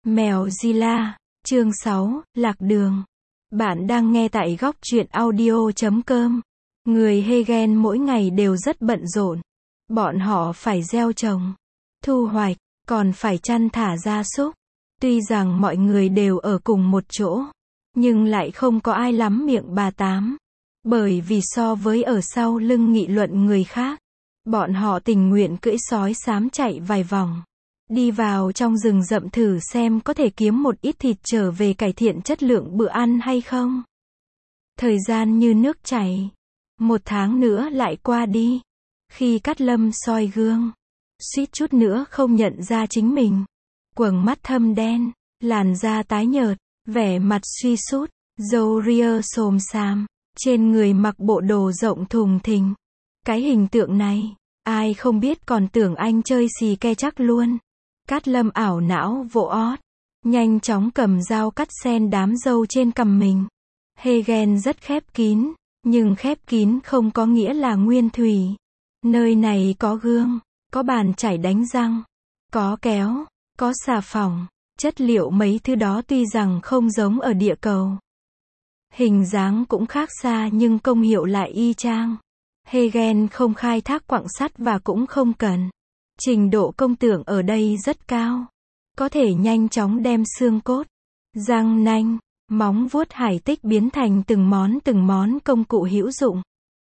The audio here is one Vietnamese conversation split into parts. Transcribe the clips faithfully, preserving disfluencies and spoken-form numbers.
Mèo Zilla, chương sáu, Lạc đường. Bạn đang nghe tại góc truyện audio chấm com. Người Hegen mỗi ngày đều rất bận rộn. Bọn họ phải gieo trồng, thu hoạch, còn phải chăn thả gia súc. Tuy rằng mọi người đều ở cùng một chỗ, nhưng lại không có ai lắm miệng bà tám. Bởi vì so với ở sau lưng nghị luận người khác, bọn họ tình nguyện cưỡi sói xám chạy vài vòng. Đi vào trong rừng rậm thử xem có thể kiếm một ít thịt trở về cải thiện chất lượng bữa ăn hay không. Thời gian như nước chảy. Một tháng nữa lại qua đi. Khi Cát Lâm soi gương, suýt chút nữa không nhận ra chính mình. Quầng mắt thâm đen, làn da tái nhợt, vẻ mặt suy sút, râu ria xồm xàm, trên người mặc bộ đồ rộng thùng thình. Cái hình tượng này, ai không biết còn tưởng anh chơi xì ke chắc luôn. Cát Lâm ảo não vỗ ót, nhanh chóng cầm dao cắt xen đám râu trên cằm mình. Hegen rất khép kín, nhưng khép kín không có nghĩa là nguyên thủy. Nơi này có gương, có bàn chải đánh răng, có kéo, có xà phòng, chất liệu mấy thứ đó tuy rằng không giống ở địa cầu. Hình dáng cũng khác xa nhưng công hiệu lại y chang. Hegen không khai thác quặng sắt và cũng không cần. Trình độ công tưởng ở đây rất cao. Có thể nhanh chóng đem xương cốt, răng nanh, móng vuốt hải tích biến thành từng món từng món công cụ hữu dụng.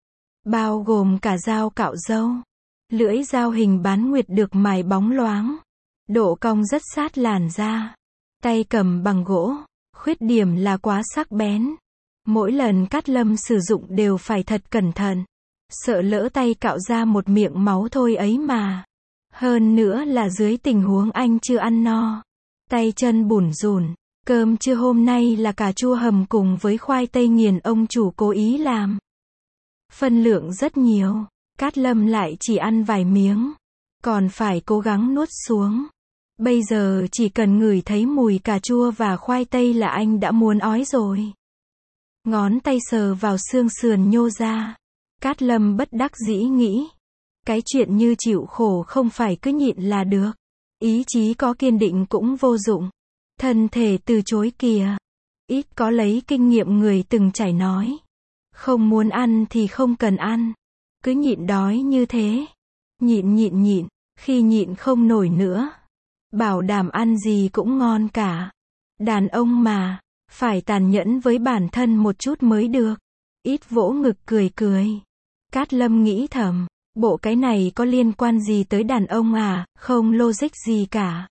Bao gồm cả dao cạo râu. Lưỡi dao hình bán nguyệt được mài bóng loáng. Độ cong rất sát làn da. Tay cầm bằng gỗ. Khuyết điểm là quá sắc bén. Mỗi lần Cát Lâm sử dụng đều phải thật cẩn thận. Sợ lỡ tay cạo ra một miệng máu thôi ấy mà. Hơn nữa là dưới tình huống anh chưa ăn no. Tay chân bủn rủn. Cơm trưa hôm nay là cà chua hầm cùng với khoai tây nghiền ông chủ cố ý làm. Phân lượng rất nhiều. Cát Lâm lại chỉ ăn vài miếng. Còn phải cố gắng nuốt xuống. Bây giờ chỉ cần ngửi thấy mùi cà chua và khoai tây là anh đã muốn ói rồi. Ngón tay sờ vào xương sườn nhô ra. Cát Lâm bất đắc dĩ nghĩ. Cái chuyện như chịu khổ không phải cứ nhịn là được. Ý chí có kiên định cũng vô dụng. Thân thể từ chối kìa. Ít có lấy kinh nghiệm người từng trải nói. Không muốn ăn thì không cần ăn. Cứ nhịn đói như thế. Nhịn nhịn nhịn, khi nhịn không nổi nữa. Bảo đảm ăn gì cũng ngon cả. Đàn ông mà, phải tàn nhẫn với bản thân một chút mới được. Ít vỗ ngực cười cười. Cát Lâm nghĩ thầm. Bộ cái này có liên quan gì tới đàn ông à, không logic gì cả.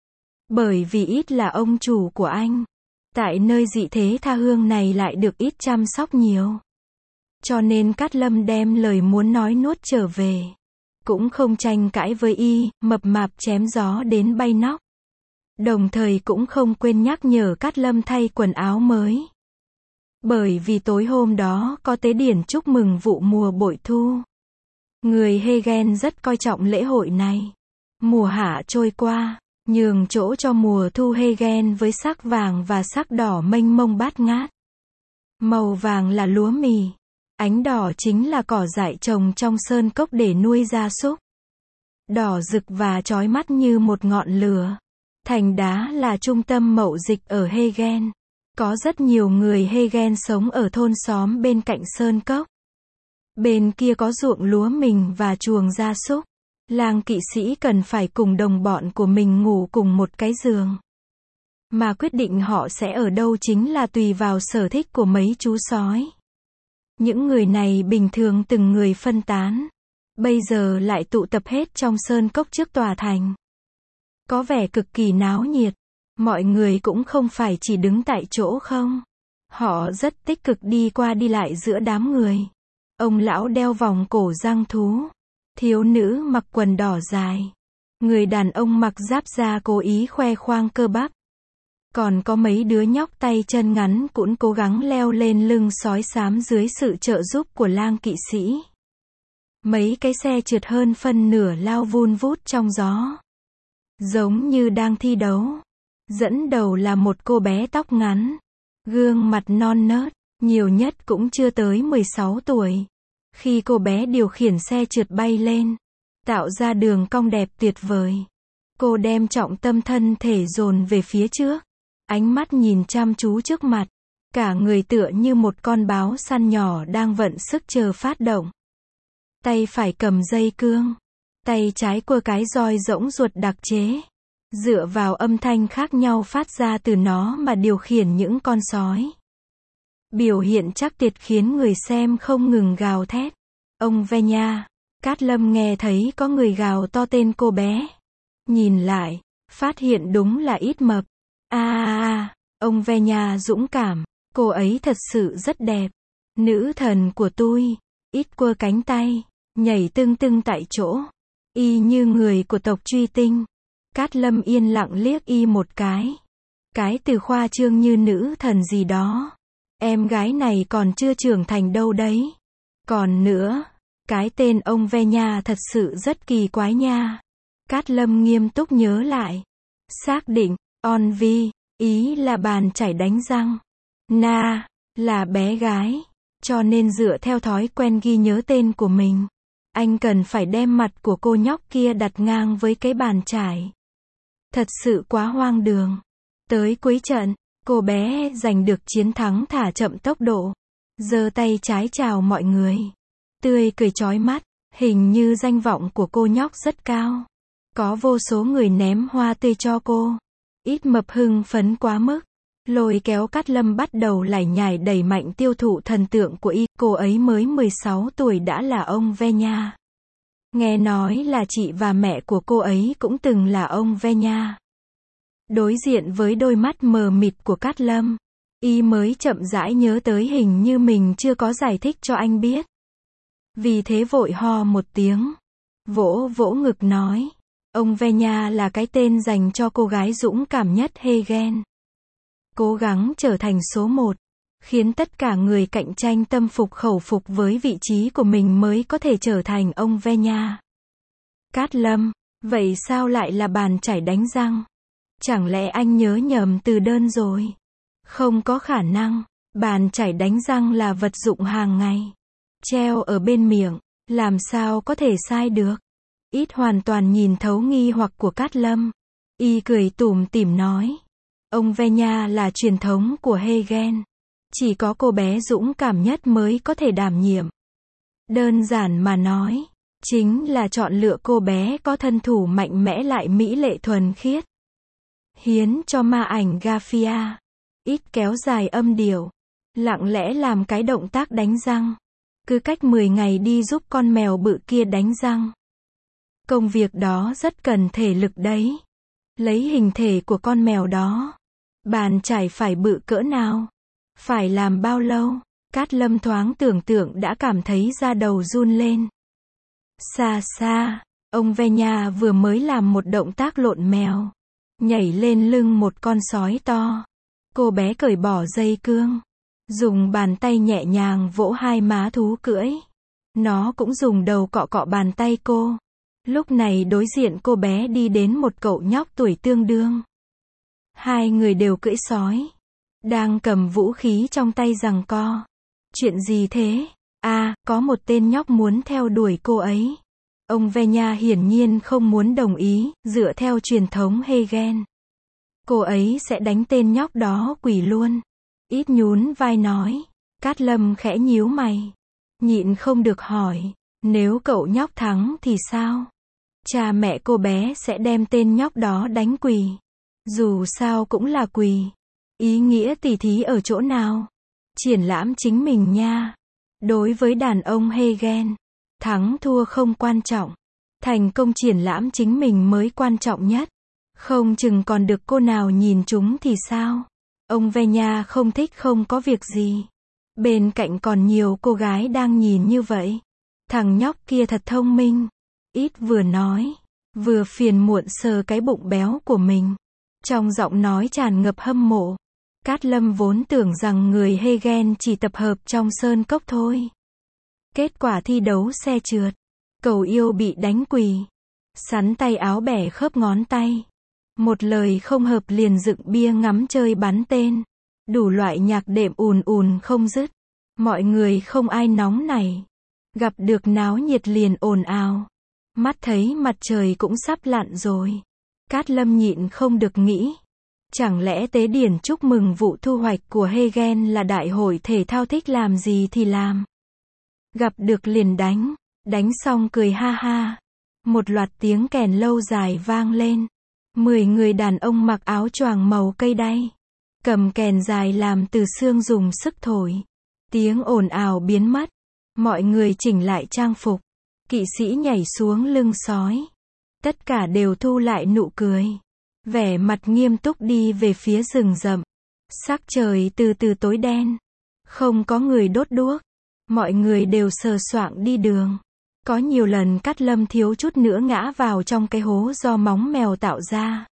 Bởi vì ít là ông chủ của anh. Tại nơi dị thế tha hương này lại được ít chăm sóc nhiều. Cho nên Cát Lâm đem lời muốn nói nuốt trở về. Cũng không tranh cãi với y, mập mạp chém gió đến bay nóc. Đồng thời cũng không quên nhắc nhở Cát Lâm thay quần áo mới. Bởi vì tối hôm đó có tế điển chúc mừng vụ mùa bội thu. Người Hegen rất coi trọng lễ hội này. Mùa hạ trôi qua, nhường chỗ cho mùa thu Hegen với sắc vàng và sắc đỏ mênh mông bát ngát. Màu vàng là lúa mì. Ánh đỏ chính là cỏ dại trồng trong sơn cốc để nuôi gia súc. Đỏ rực và chói mắt như một ngọn lửa. Thành đá là trung tâm mậu dịch ở Hegen. Có rất nhiều người Hegen sống ở thôn xóm bên cạnh sơn cốc. Bên kia có ruộng lúa mình và chuồng gia súc. Lang kỵ sĩ cần phải cùng đồng bọn của mình ngủ cùng một cái giường. Mà quyết định họ sẽ ở đâu chính là tùy vào sở thích của mấy chú sói. Những người này bình thường từng người phân tán. Bây giờ lại tụ tập hết trong sơn cốc trước tòa thành. Có vẻ cực kỳ náo nhiệt. Mọi người cũng không phải chỉ đứng tại chỗ không. Họ rất tích cực đi qua đi lại giữa đám người. Ông lão đeo vòng cổ răng thú. Thiếu nữ mặc quần đỏ dài. Người đàn ông mặc giáp da cố ý khoe khoang cơ bắp. Còn có mấy đứa nhóc tay chân ngắn cũng cố gắng leo lên lưng sói xám dưới sự trợ giúp của lang kỵ sĩ. Mấy cái xe trượt hơn phân nửa lao vun vút trong gió. Giống như đang thi đấu. Dẫn đầu là một cô bé tóc ngắn. Gương mặt non nớt, nhiều nhất cũng chưa tới mười sáu tuổi. Khi cô bé điều khiển xe trượt bay lên, tạo ra đường cong đẹp tuyệt vời. Cô đem trọng tâm thân thể dồn về phía trước. Ánh mắt nhìn chăm chú trước mặt. Cả người tựa như một con báo săn nhỏ đang vận sức chờ phát động. Tay phải cầm dây cương. Tay trái quơ cái roi rỗng ruột đặc chế. Dựa vào âm thanh khác nhau phát ra từ nó mà điều khiển những con sói. Biểu hiện chắc tuyệt khiến người xem không ngừng gào thét. Ông ve nha. Cát Lâm nghe thấy có người gào to tên cô bé. Nhìn lại, phát hiện đúng là Ít Mập. A a a, ông ve nha dũng cảm. Cô ấy thật sự rất đẹp. Nữ thần của tôi. Ít quơ cánh tay, nhảy tưng tưng tại chỗ. Y như người của tộc Truy Tinh. Cát Lâm yên lặng liếc y một cái. Cái từ khoa trương như nữ thần gì đó. Em gái này còn chưa trưởng thành đâu đấy. Còn nữa, cái tên ông ve nha thật sự rất kỳ quái nha. Cát Lâm nghiêm túc nhớ lại. Xác định, on vi, ý là bàn chải đánh răng. Na, là bé gái. Cho nên dựa theo thói quen ghi nhớ tên của mình. Anh cần phải đem mặt của cô nhóc kia đặt ngang với cái bàn chải. Thật sự quá hoang đường. Tới cuối trận, cô bé giành được chiến thắng thả chậm tốc độ. Giơ tay trái chào mọi người. Tươi cười chói mắt, hình như danh vọng của cô nhóc rất cao. Có vô số người ném hoa tươi cho cô. Ít Mập hưng phấn quá mức. Lôi kéo Cát Lâm bắt đầu lải nhải đẩy mạnh tiêu thụ thần tượng của y. Cô ấy mới mười sáu tuổi đã là ông ve nha. Nghe nói là chị và mẹ của cô ấy cũng từng là ông ve nha. Đối diện với đôi mắt mờ mịt của Cát Lâm, y mới chậm rãi nhớ tới hình như mình chưa có giải thích cho anh biết. Vì thế vội ho một tiếng. Vỗ vỗ ngực nói. Ông ve nha là cái tên dành cho cô gái dũng cảm nhất Hegen. Cố gắng trở thành số một. Khiến tất cả người cạnh tranh tâm phục khẩu phục với vị trí của mình mới có thể trở thành ông ve nha. Cát Lâm, vậy sao lại là bàn chải đánh răng? Chẳng lẽ anh nhớ nhầm từ đơn rồi? Không có khả năng. Bàn chải đánh răng là vật dụng hàng ngày. Treo ở bên miệng, làm sao có thể sai được? Ít hoàn toàn nhìn thấu nghi hoặc của Cát Lâm. Y cười tủm tỉm nói. Ông ve nha là truyền thống của Hegen. Chỉ có cô bé dũng cảm nhất mới có thể đảm nhiệm. Đơn giản mà nói, chính là chọn lựa cô bé có thân thủ mạnh mẽ lại mỹ lệ thuần khiết. Hiến cho ma ảnh Garfia. Ít kéo dài âm điệu. Lặng lẽ làm cái động tác đánh răng. Cứ cách mười ngày đi giúp con mèo bự kia đánh răng. Công việc đó rất cần thể lực đấy. Lấy hình thể của con mèo đó. Bàn chải phải bự cỡ nào? Phải làm bao lâu? Cát Lâm thoáng tưởng tượng đã cảm thấy da đầu run lên. Xa xa, ông ve nha vừa mới làm một động tác lộn mèo. Nhảy lên lưng một con sói to. Cô bé cởi bỏ dây cương. Dùng bàn tay nhẹ nhàng vỗ hai má thú cưỡi. Nó cũng dùng đầu cọ cọ bàn tay cô. Lúc này đối diện cô bé đi đến một cậu nhóc tuổi tương đương. Hai người đều cưỡi sói. Đang cầm vũ khí trong tay giằng co. Chuyện gì thế? À, có một tên nhóc muốn theo đuổi cô ấy. Ông ve nha hiển nhiên không muốn đồng ý, dựa theo truyền thống Hegen. Cô ấy sẽ đánh tên nhóc đó quỷ luôn. Ít nhún vai nói. Cát Lâm khẽ nhíu mày. Nhịn không được hỏi. Nếu cậu nhóc thắng thì sao? Cha mẹ cô bé sẽ đem tên nhóc đó đánh quỳ. Dù sao cũng là quỳ. Ý nghĩa tỉ thí ở chỗ nào? Triển lãm chính mình nha. Đối với đàn ông Hegen, thắng thua không quan trọng. Thành công triển lãm chính mình mới quan trọng nhất. Không chừng còn được cô nào nhìn chúng thì sao? Ông ve nha không thích không có việc gì. Bên cạnh còn nhiều cô gái đang nhìn như vậy. Thằng nhóc kia thật thông minh. Ít vừa nói, vừa phiền muộn sờ cái bụng béo của mình. Trong giọng nói tràn ngập hâm mộ. Cát Lâm vốn tưởng rằng người Hegen chỉ tập hợp trong sơn cốc thôi. Kết quả thi đấu xe trượt. Cầu yêu bị đánh quỳ. Sắn tay áo bẻ khớp ngón tay. Một lời không hợp liền dựng bia ngắm chơi bắn tên. Đủ loại nhạc đệm ùn ùn không dứt. Mọi người không ai nóng nảy. Gặp được náo nhiệt liền ồn ào. Mắt thấy mặt trời cũng sắp lặn rồi. Cát Lâm nhịn không được nghĩ. Chẳng lẽ tế điển chúc mừng vụ thu hoạch của Hegen là đại hội thể thao thích làm gì thì làm. Gặp được liền đánh. Đánh xong cười ha ha. Một loạt tiếng kèn lâu dài vang lên. Mười người đàn ông mặc áo choàng màu cây đay. Cầm kèn dài làm từ xương dùng sức thổi. Tiếng ồn ào biến mất. Mọi người chỉnh lại trang phục. Kỵ sĩ nhảy xuống lưng sói. Tất cả đều thu lại nụ cười. Vẻ mặt nghiêm túc đi về phía rừng rậm. Sắc trời từ từ tối đen. Không có người đốt đuốc. Mọi người đều sờ soạng đi đường. Có nhiều lần Cát Lâm thiếu chút nữa ngã vào trong cái hố do móng mèo tạo ra.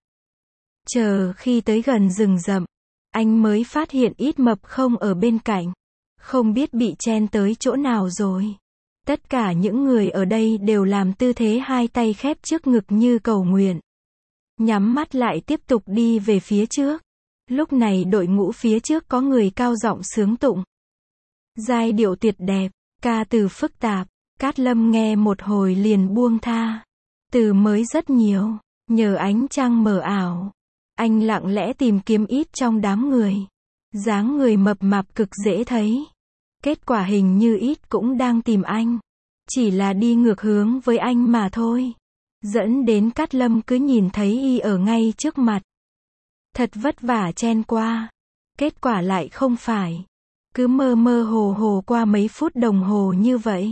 Chờ khi tới gần rừng rậm, anh mới phát hiện ít mập không ở bên cạnh. Không biết bị chen tới chỗ nào rồi. Tất cả những người ở đây đều làm tư thế hai tay khép trước ngực như cầu nguyện. Nhắm mắt lại tiếp tục đi về phía trước. Lúc này đội ngũ phía trước có người cao giọng sướng tụng. Giai điệu tuyệt đẹp, ca từ phức tạp. Cát Lâm nghe một hồi liền buông tha. Từ mới rất nhiều, nhờ ánh trăng mờ ảo. Anh lặng lẽ tìm kiếm ít trong đám người. Dáng người mập mạp cực dễ thấy. Kết quả hình như ít cũng đang tìm anh. Chỉ là đi ngược hướng với anh mà thôi. Dẫn đến Cát Lâm cứ nhìn thấy y ở ngay trước mặt. Thật vất vả chen qua. Kết quả lại không phải. Cứ mơ mơ hồ hồ qua mấy phút đồng hồ như vậy.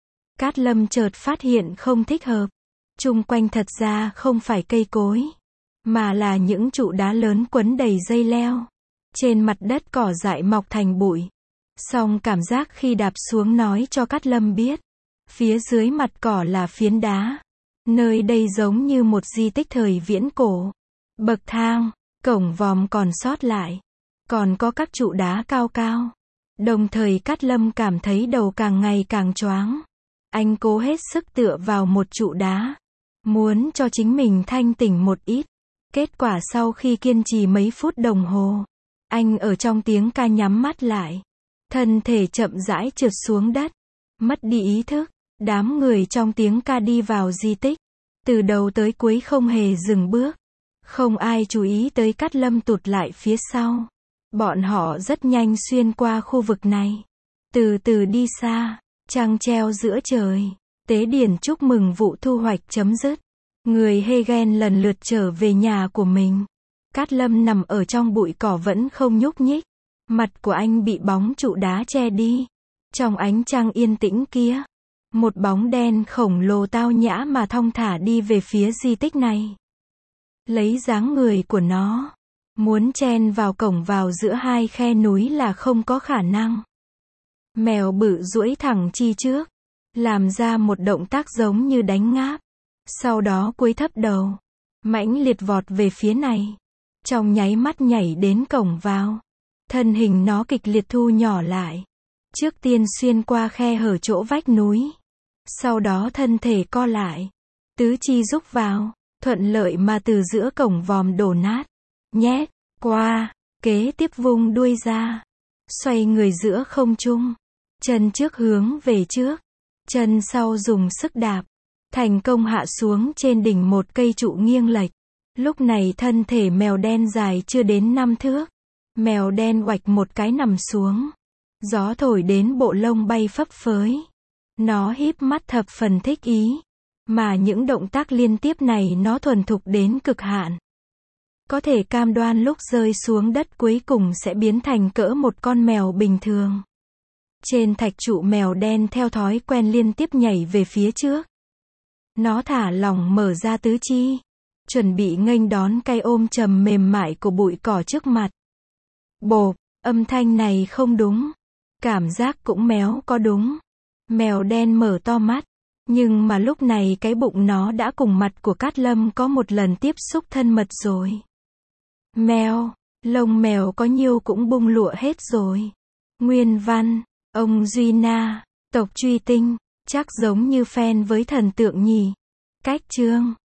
Cát Lâm chợt phát hiện không thích hợp. Chung quanh thật ra không phải cây cối. Mà là những trụ đá lớn quấn đầy dây leo. Trên mặt đất cỏ dại mọc thành bụi. Song cảm giác khi đạp xuống nói cho Cát Lâm biết. Phía dưới mặt cỏ là phiến đá. Nơi đây giống như một di tích thời viễn cổ. Bậc thang, cổng vòm còn sót lại. Còn có các trụ đá cao cao. Đồng thời Cát Lâm cảm thấy đầu càng ngày càng choáng. Anh cố hết sức tựa vào một trụ đá. Muốn cho chính mình thanh tỉnh một ít. Kết quả sau khi kiên trì mấy phút đồng hồ. Anh ở trong tiếng ca nhắm mắt lại. Thân thể chậm rãi trượt xuống đất. Mất đi ý thức. Đám người trong tiếng ca đi vào di tích. Từ đầu tới cuối không hề dừng bước. Không ai chú ý tới Cát Lâm tụt lại phía sau. Bọn họ rất nhanh xuyên qua khu vực này. Từ từ đi xa. Trăng treo giữa trời. Tế điển chúc mừng vụ thu hoạch chấm dứt. Người Hegen lần lượt trở về nhà của mình. Cát Lâm nằm ở trong bụi cỏ vẫn không nhúc nhích. Mặt của anh bị bóng trụ đá che đi. Trong ánh trăng yên tĩnh kia. Một bóng đen khổng lồ tao nhã mà thong thả đi về phía di tích này. Lấy dáng người của nó. Muốn chen vào cổng vào giữa hai khe núi là không có khả năng. Mèo bự duỗi thẳng chi trước. Làm ra một động tác giống như đánh ngáp. Sau đó cúi thấp đầu. Mãnh liệt vọt về phía này. Trong nháy mắt nhảy đến cổng vào. Thân hình nó kịch liệt thu nhỏ lại. Trước tiên xuyên qua khe hở chỗ vách núi. Sau đó thân thể co lại. Tứ chi rúc vào. Thuận lợi mà từ giữa cổng vòm đổ nát. Nhét, qua. Kế tiếp vung đuôi ra. Xoay người giữa không trung. Chân trước hướng về trước. Chân sau dùng sức đạp. Thành công hạ xuống trên đỉnh một cây trụ nghiêng lệch. Lúc này thân thể mèo đen dài chưa đến năm thước. Mèo đen oạch một cái nằm xuống. Gió thổi đến bộ lông bay phấp phới. Nó híp mắt thập phần thích ý. Mà những động tác liên tiếp này nó thuần thục đến cực hạn. Có thể cam đoan lúc rơi xuống đất cuối cùng sẽ biến thành cỡ một con mèo bình thường. Trên thạch trụ mèo đen theo thói quen liên tiếp nhảy về phía trước. Nó thả lỏng mở ra tứ chi. Chuẩn bị nghênh đón cái ôm chầm mềm mại của bụi cỏ trước mặt. Bộp, âm thanh này không đúng. Cảm giác cũng méo có đúng. Mèo đen mở to mắt. Nhưng mà lúc này cái bụng nó đã cùng mặt của Cát Lâm có một lần tiếp xúc thân mật rồi. Mèo, lông mèo có nhiêu cũng bung lụa hết rồi. Nguyên văn, ông Duy Na, tộc Truy Tinh, chắc giống như fan với thần tượng nhỉ. Cách chương